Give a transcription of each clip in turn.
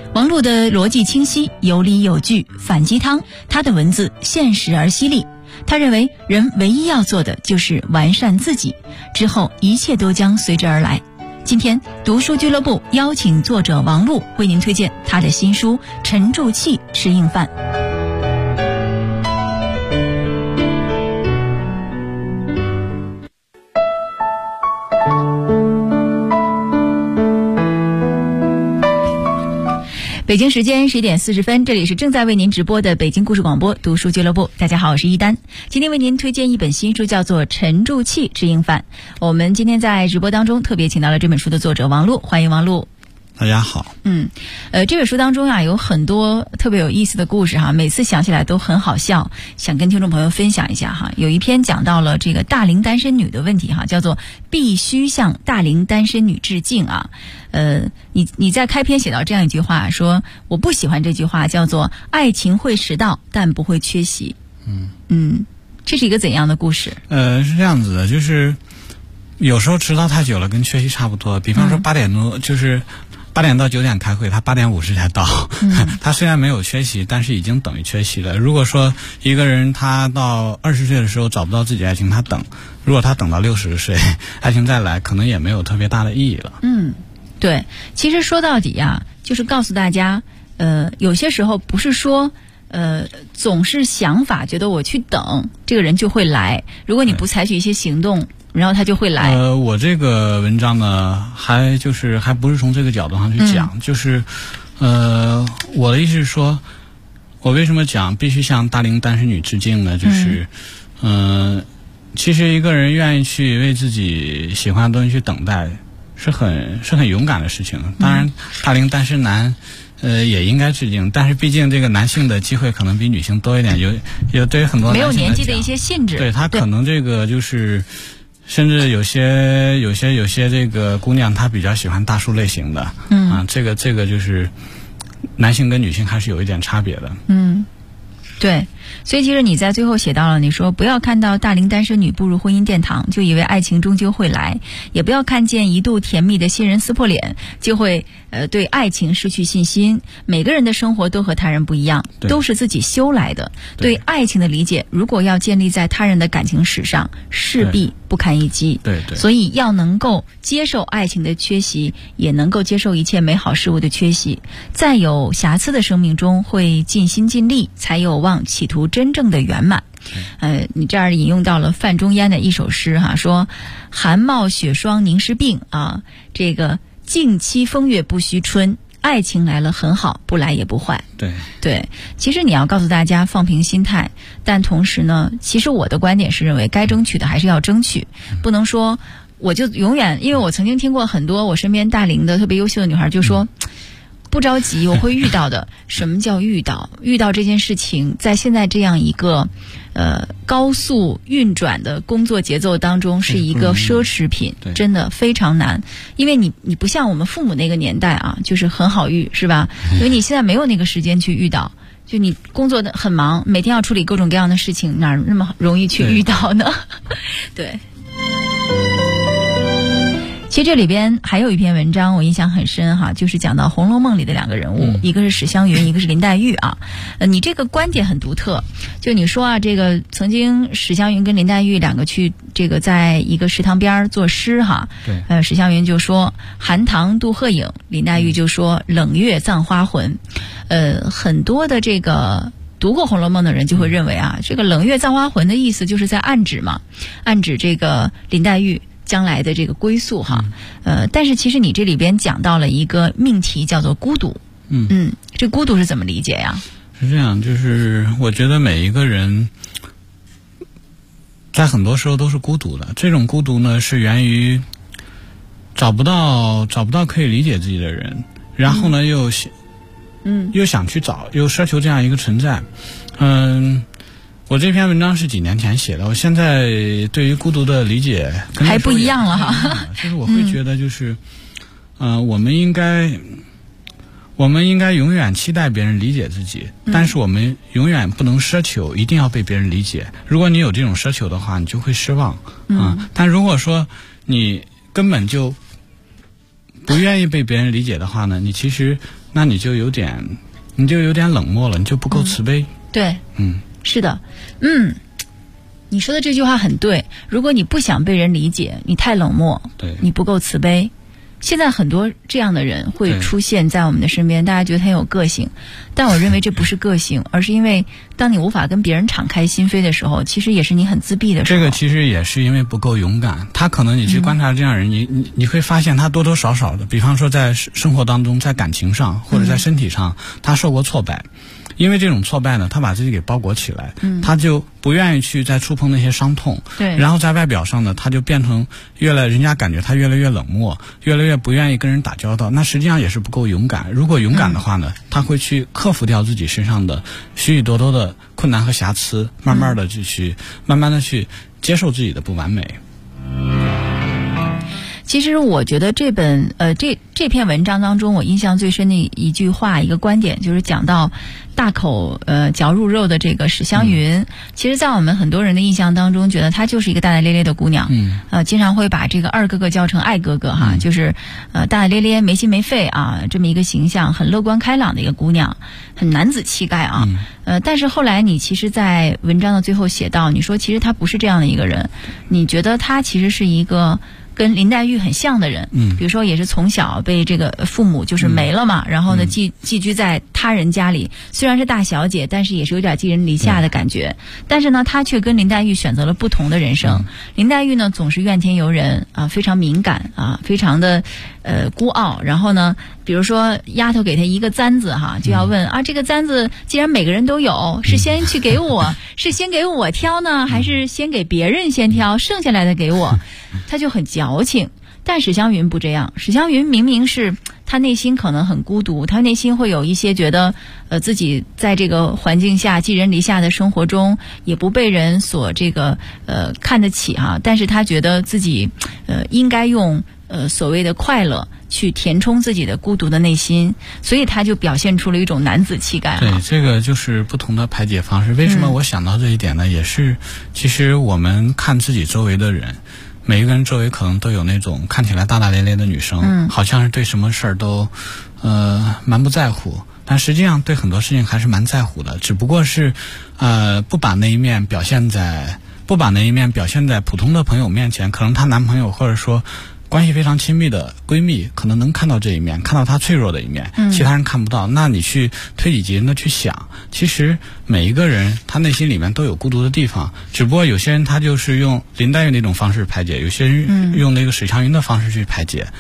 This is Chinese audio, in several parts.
王璐的逻辑清晰，有理有据，反鸡汤。他的文字现实而犀利。他认为人唯一要做的就是完善自己，之后一切都将随之而来。今天读书俱乐部邀请作者王璐为您推荐他的新书《沉住气吃硬饭》。北京时间11点40分，这里是正在为您直播的北京故事广播读书俱乐部。大家好，我是一丹。今天为您推荐一本新书，叫做《沉住气吃硬饭》。我们今天在直播当中特别请到了这本书的作者王璐，欢迎王璐。 大家好。 这本书当中有很多特别有意思的故事每次想起来都很好笑，想跟听众朋友分享一下有一篇讲到了这个大龄单身女的问题叫做必须向大龄单身女致敬你在开篇写到这样一句话，说我不喜欢这句话，叫做爱情会迟到但不会缺席。这是一个怎样的故事？ 是这样子的，就是有时候迟到太久了跟缺席差不多。比方说8点多，就是8点到9点开会，他8点50才到。他虽然没有缺席，但是已经等于缺席了。如果说一个人他到20岁的时候找不到自己爱情，他等，如果他等到60岁，爱情再来，可能也没有特别大的意义了。 对，其实说到底就是告诉大家，有些时候不是说总是想法觉得我去等这个人就会来，如果你不采取一些行动，然后他就会来。 我这个文章呢，还不是从这个角度上去讲，就是我的意思是说，我为什么讲必须向大龄单身女致敬呢？就是其实一个人愿意去为自己喜欢的东西去等待，是很勇敢的事情。当然，大龄单身男也应该致敬，但是毕竟这个男性的机会可能比女性多一点，有对于很多男性来讲没有年纪的一些限制， 对他可能这个就是。甚至有些这个姑娘她比较喜欢大叔类型的，这个就是男性跟女性还是有一点差别的。 对，所以其实你在最后写到了，你说不要看到大龄单身女步入婚姻殿堂就以为爱情终究会来，也不要看见一度甜蜜的新人撕破脸就会对爱情失去信心。每个人的生活都和他人不一样，都是自己修来的。对爱情的理解如果要建立在他人的感情史上，势必不堪一击。 对， 所以要能够接受爱情的缺席，也能够接受一切美好事物的缺席。在有瑕疵的生命中会尽心尽力，才有望企图真正的圆满。你这儿引用到了范仲淹的一首诗说寒冒雪霜凝湿鬓这个静期风月不须春，爱情来了很好，不来也不坏。对，其实你要告诉大家放平心态，但同时呢，其实我的观点是认为该争取的还是要争取，不能说我就永远，因为我曾经听过很多我身边大龄的特别优秀的女孩就说不着急，我会遇到的。什么叫遇到？遇到这件事情，在现在这样一个高速运转的工作节奏当中，是一个奢侈品，真的非常难。因为你不像我们父母那个年代就是很好遇，是吧？因为你现在没有那个时间去遇到，就你工作的很忙，每天要处理各种各样的事情，哪那么容易去遇到呢？对。其实这里边还有一篇文章我印象很深就是讲到《红楼梦》里的两个人物，一个是史湘云，一个是林黛玉你这个观点很独特，就你说这个曾经史湘云跟林黛玉两个去这个在一个池塘边作诗对， 史湘云就说寒塘渡鹤影，林黛玉就说冷月葬花魂。很多的这个读过《红楼梦》的人就会认为这个冷月葬花魂的意思就是在暗指这个林黛玉将来的这个归宿但是其实你这里边讲到了一个命题叫做孤独。这孤独是怎么理解呀？ 是这样，就是我觉得每一个人在很多时候都是孤独的。这种孤独呢，是源于找不到可以理解自己的人，然后呢又想去找，又奢求这样一个存在。我这篇文章是几年前写的，我现在对于孤独的理解跟还不一样了就是我会觉得就是我们应该永远期待别人理解自己，但是我们永远不能奢求一定要被别人理解。如果你有这种奢求的话，你就会失望但如果说你根本就不愿意被别人理解的话呢，你其实那你就有点冷漠了，你就不够慈悲。 对，是的，你说的这句话很对。如果你不想被人理解，你太冷漠， 对， 你不够慈悲。现在很多这样的人会出现在我们的身边，大家觉得他有个性，但我认为这不是个性，而是因为当你无法跟别人敞开心扉的时候，其实也是你很自闭的时候。 这个其实也是因为不够勇敢。他可能你去观察这样人，你会发现他多多少少的，比方说在生活当中，在感情上或者在身体上，他受过挫败。因为这种挫败呢，他把自己给包裹起来，他就不愿意去再触碰那些伤痛， 对。 然后在外表上呢，他就变成人家感觉他越来越冷漠，越来越不愿意跟人打交道。那实际上也是不够勇敢。如果勇敢的话呢，他会去克服掉自己身上的许许多多的困难和瑕疵，慢慢的去接受自己的不完美。 其实我觉得这篇文章当中，我印象最深的一句话，一个观点，就是讲到大口嚼入肉的这个史湘云。其实在我们很多人的印象当中，觉得她就是一个大大咧咧的姑娘，经常会把这个二哥哥叫成爱哥哥哈，就是大大咧咧没心没肺啊，这么一个形象，很乐观开朗的一个姑娘，很男子气概啊。但是后来你其实在文章的最后写到，你说其实她不是这样的一个人，你觉得她其实是一个跟林黛玉很像的人，比如说也是从小被这个父母就是没了嘛，然后呢寄居在他人家里，虽然是大小姐，但是也是有点寄人篱下的感觉。但是呢，她却跟林黛玉选择了不同的人生。林黛玉呢总是怨天尤人啊，非常敏感啊，非常的孤傲。然后呢，比如说丫头给她一个簪子哈，就要问啊，这个簪子既然每个人都有，是先去给我，是先给我挑呢，还是先给别人先挑，剩下来的给我？她就很矫情。但史湘云不这样，史湘云明明是她内心可能很孤独，她内心会有一些觉得自己在这个环境下寄人篱下的生活中也不被人所这个看得起哈，但是她觉得自己应该用所谓的快乐去填充自己的孤独的内心，所以她就表现出了一种男子气概。 对，这个就是不同的排解方式。为什么我想到这一点呢？也是其实我们看自己周围的人，每一个人周围可能都有那种看起来大大咧咧的女生，好像是对什么事儿都蛮不在乎，但实际上对很多事情还是蛮在乎的，只不过是不把那一面表现在普通的朋友面前，可能她男朋友或者说关系非常亲密的闺蜜可能能看到这一面，看到她脆弱的一面，其他人看不到。那你去推己及人的去想，其实每一个人他内心里面都有孤独的地方，只不过有些人他就是用林黛玉那种方式排解，有些人用那个史湘云的方式去排解。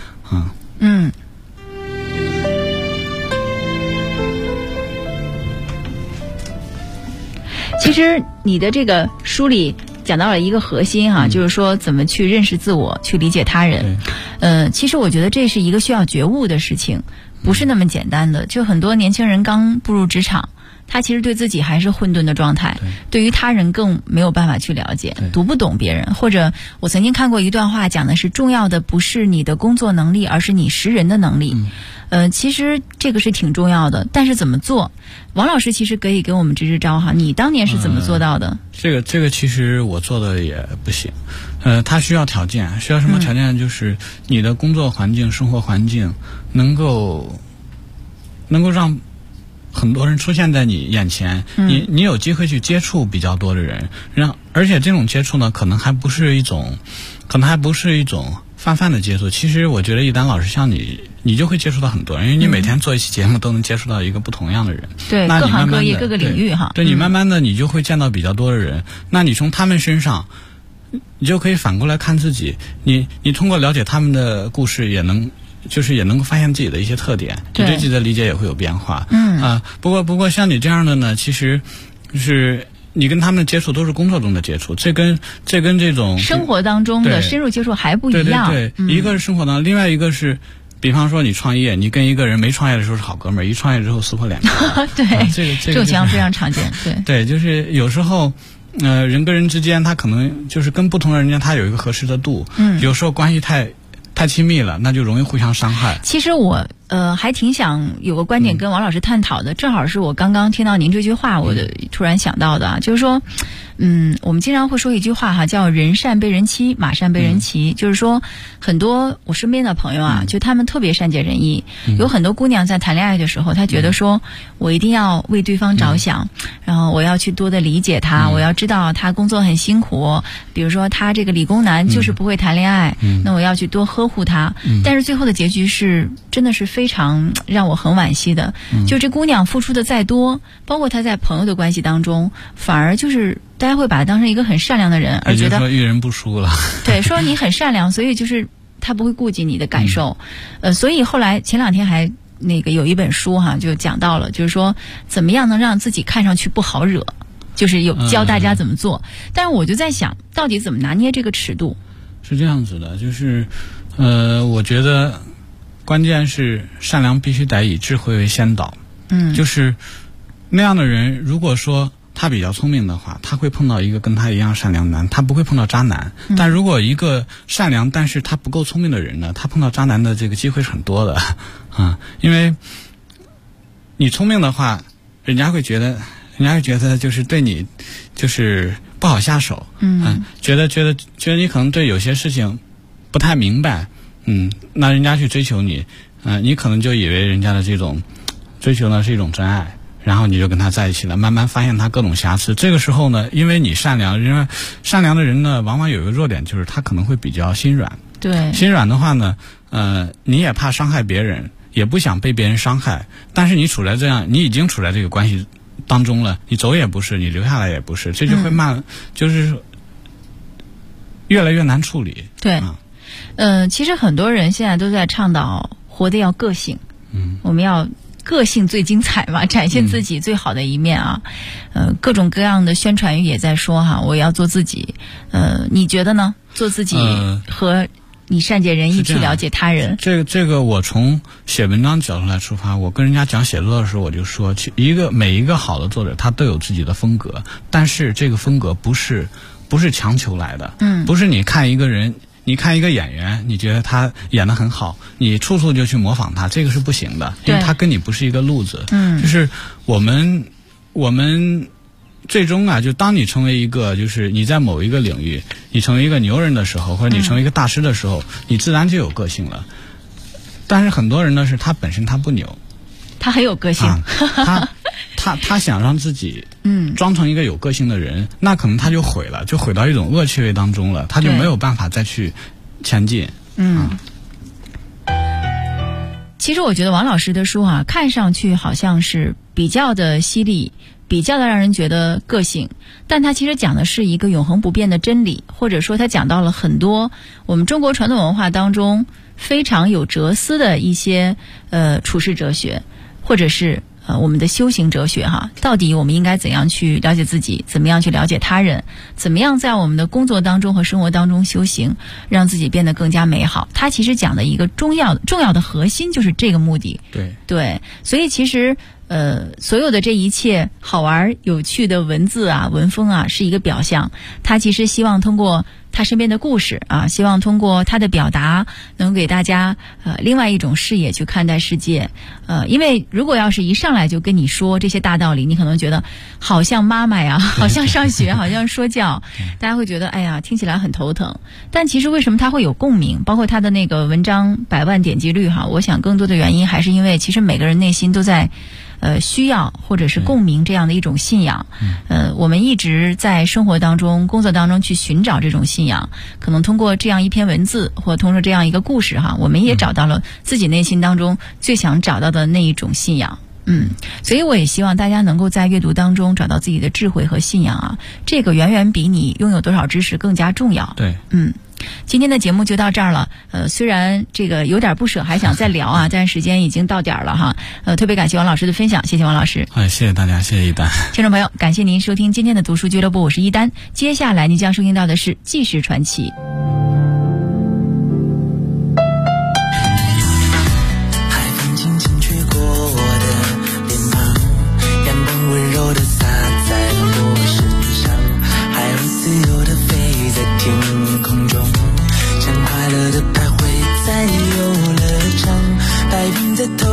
其实你的这个书里讲到了一个核心哈，就是说怎么去认识自我，去理解他人。其实我觉得这是一个需要觉悟的事情，不是那么简单的。就很多年轻人刚步入职场，他其实对自己还是混沌的状态，对于他人更没有办法去了解，读不懂别人。或者我曾经看过一段话，讲的是重要的不是你的工作能力，而是你识人的能力。其实这个是挺重要的，但是怎么做？王老师其实可以给我们支支招哈，你当年是怎么做到的？ 这个其实我做的也不行，它需要条件，需要什么条件？就是你的工作环境、生活环境能够让很多人出现在你眼前，你有机会去接触比较多的人，而且这种接触呢，可能还不是一种泛泛的接触。其实我觉得一丹老师像你就会接触到很多人，因为你每天做一期节目都能接触到一个不同样的人。 对， 那你慢慢各行各业各个领域哈。 对，你慢慢的你就会见到比较多的人，那你从他们身上，你就可以反过来看自己，你通过了解他们的故事，也能够发现自己的一些特点，你对自己的理解也会有变化。不过像你这样的呢，其实就是你跟他们的接触都是工作中的接触，这跟这种生活当中的深入接触还不一样。 对，一个是生活当中，另外一个是，比方说你创业，你跟一个人没创业的时候是好哥们儿，一创业之后撕破脸皮。 对， 这种情况非常常见。 对，就是有时候人跟人之间，他可能就是跟不同的人间，他有一个合适的度。有时候关系太亲密了，那就容易互相伤害。 其实我还挺想有个观点跟王老师探讨的，正好是我刚刚听到您这句话，我突然想到的啊，就是说，我们经常会说一句话哈，叫人善被人欺，马善被人骑，就是说很多我身边的朋友啊，就他们特别善解人意，有很多姑娘在谈恋爱的时候，她觉得说我一定要为对方着想，然后我要去多的理解他，我要知道他工作很辛苦，比如说他这个理工男就是不会谈恋爱，那我要去多呵护他，但是最后的结局是真的是非常让我很惋惜的，就这姑娘付出的再多，包括她在朋友的关系当中，反而就是大家会把她当成一个很善良的人，而觉得说遇人不淑了。 对，说你很善良，所以就是她不会顾及你的感受。所以后来前2天还有一本书哈，就讲到了，就是说怎么样能让自己看上去不好惹，就是有教大家怎么做。但是我就在想，到底怎么拿捏这个尺度？ 是这样子的，就是我觉得关键是善良必须得以智慧为先导。就是那样的人，如果说他比较聪明的话，他会碰到一个跟他一样善良的男，他不会碰到渣男。但如果一个善良但是他不够聪明的人呢，他碰到渣男的这个机会是很多的因为你聪明的话，人家会觉得就是对你就是不好下手，觉得你可能对有些事情不太明白，那人家去追求你，你可能就以为人家的这种追求呢是一种真爱，然后你就跟他在一起了，慢慢发现他各种瑕疵。这个时候呢，因为你善良，因为善良的人呢，往往有一个弱点，就是他可能会比较心软。 对， 心软的话呢，你也怕伤害别人，也不想被别人伤害，但是你已经处在这个关系当中了，你走也不是，你留下来也不是，这就会就是越来越难处理。 对，其实很多人现在都在倡导活得要个性，我们要个性最精彩嘛，展现自己最好的一面啊。各种各样的宣传语也在说哈，我要做自己。你觉得呢？做自己和你善解人意去了解他人， 这个我从写文章角度来出发，我跟人家讲写作的时候，我就说，每一个好的作者他都有自己的风格，但是这个风格不是强求来的，不是你看一个人。你看一个演员，你觉得他演得很好，你处处就去模仿他，这个是不行的，因为他跟你不是一个路子。就是我们最终啊，就当你成为一个，就是你在某一个领域，你成为一个牛人的时候，或者你成为一个大师的时候，你自然就有个性了。但是很多人呢，是他本身他不牛， 他很有个性， 他想让自己装成一个有个性的人，那可能他就毁了，就毁到一种恶趣味当中了，他就没有办法再去前进。 其实我觉得王老师的书啊，看上去好像是比较的犀利，比较的让人觉得个性，但他其实讲的是一个永恒不变的真理，或者说他讲到了很多我们中国传统文化当中非常有哲思的一些处世哲学，或者是我们的修行哲学哈，到底我们应该怎样去了解自己，怎么样去了解他人，怎么样在我们的工作当中和生活当中修行，让自己变得更加美好。他其实讲的一个重要的核心就是这个目的。对，所以其实所有的这一切好玩有趣的文字啊、文风啊，是一个表象。他其实希望通过他身边的故事啊，希望通过他的表达，能给大家另外一种视野去看待世界。因为如果要是一上来就跟你说这些大道理，你可能觉得好像妈妈呀，好像上学，好像说教，大家会觉得哎呀，听起来很头疼。但其实为什么他会有共鸣？包括他的那个文章100万点击率哈，我想更多的原因还是因为其实每个人内心都在需要或者是共鸣这样的一种信仰。我们一直在生活当中、工作当中去寻找这种信仰，可能通过这样一篇文字或通过这样一个故事哈，我们也找到了自己内心当中最想找到的那一种信仰。所以我也希望大家能够在阅读当中找到自己的智慧和信仰啊，这个远远比你拥有多少知识更加重要。 对， 今天的节目就到这儿了。虽然这个有点不舍，还想再聊啊，但是时间已经到点了哈。特别感谢王老师的分享，谢谢王老师。 谢谢大家，谢谢一丹。 听众朋友，感谢您收听今天的读书俱乐部，我是一丹。接下来您将收听到的是《纪实传奇》。 海风轻轻吹过我的脸庞，阳光温柔地洒在我身上，海鸥自由地飞在天空中，像快乐的徘徊在游乐场，白云在头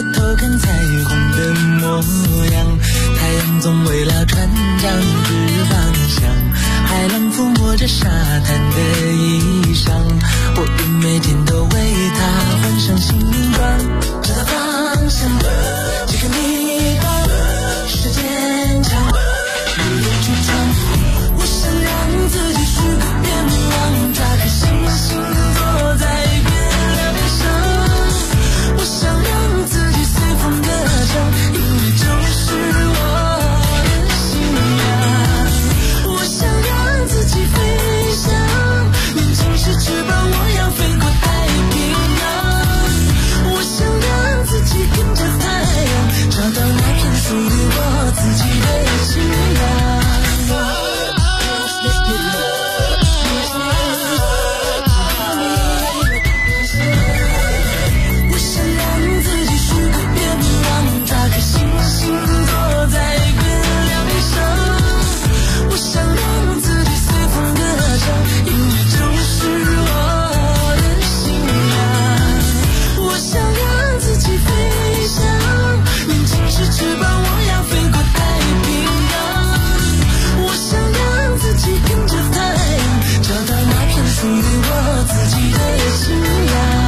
偷看彩虹的模样，太阳总为了船长指方向，海浪抚摸着沙滩的衣裳，我愿每天都为它换上新装，找到方向，这个迷茫是坚强，一路去闯，我想让自己许个愿望，抓颗星星坐在月亮上，我想让自己随风歌唱，音乐就是我的信仰，我想让自己飞翔，年轻时翅膀我要飞过太平洋，我想让自己跟着太阳，找到那片属于我自己的信仰。我想让自己许个愿望，抓颗星星坐在月亮上，我想让自己随风歌唱，音乐就是我的信仰，我想让自己飞翔，年轻时翅膀我要飞过太平洋，我想让自己跟着太阳，找到那片属于我自己的信仰。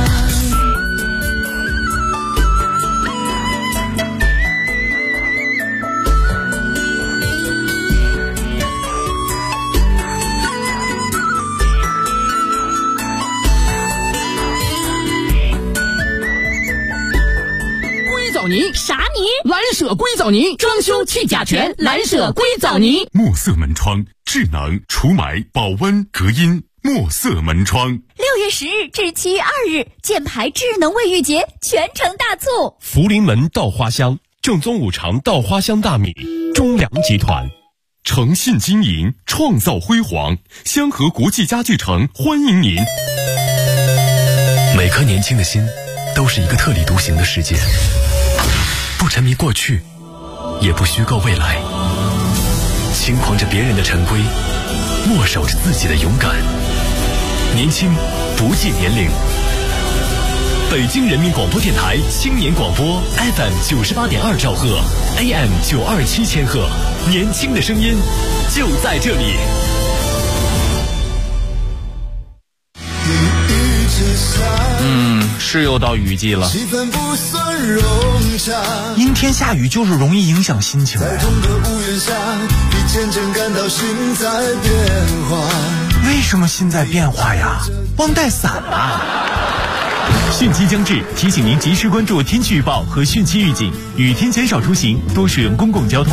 硅藻泥啥泥？ 蓝舍硅藻泥，装修去甲醛，蓝舍硅藻泥。 墨色门窗，智能除霾、保温、隔音。墨色门窗 6月10日至7月2日，箭牌智能卫浴节全城大促。 福临门稻花香，正宗五常稻花香大米，中粮集团。诚信经营，创造辉煌，香河国际家具城欢迎您。 每颗年轻的心都是一个特立独行的世界，不沉迷过去，也不虚构未来，轻狂着别人的陈规，默守着自己的勇敢。年轻不计年龄。北京人民广播电台青年广播 FM 98.2兆赫 AM 927千赫，年轻的声音就在这里。 是又到雨季了， 气氛不算融洽， 阴天下雨就是容易影响心情。 在同个屋檐下，你渐渐感到心在变化。 为什么心在变化呀？忘带伞了。 汛期将至，提醒您及时关注天气预报和汛期预警，雨天减少出行，多使用公共交通。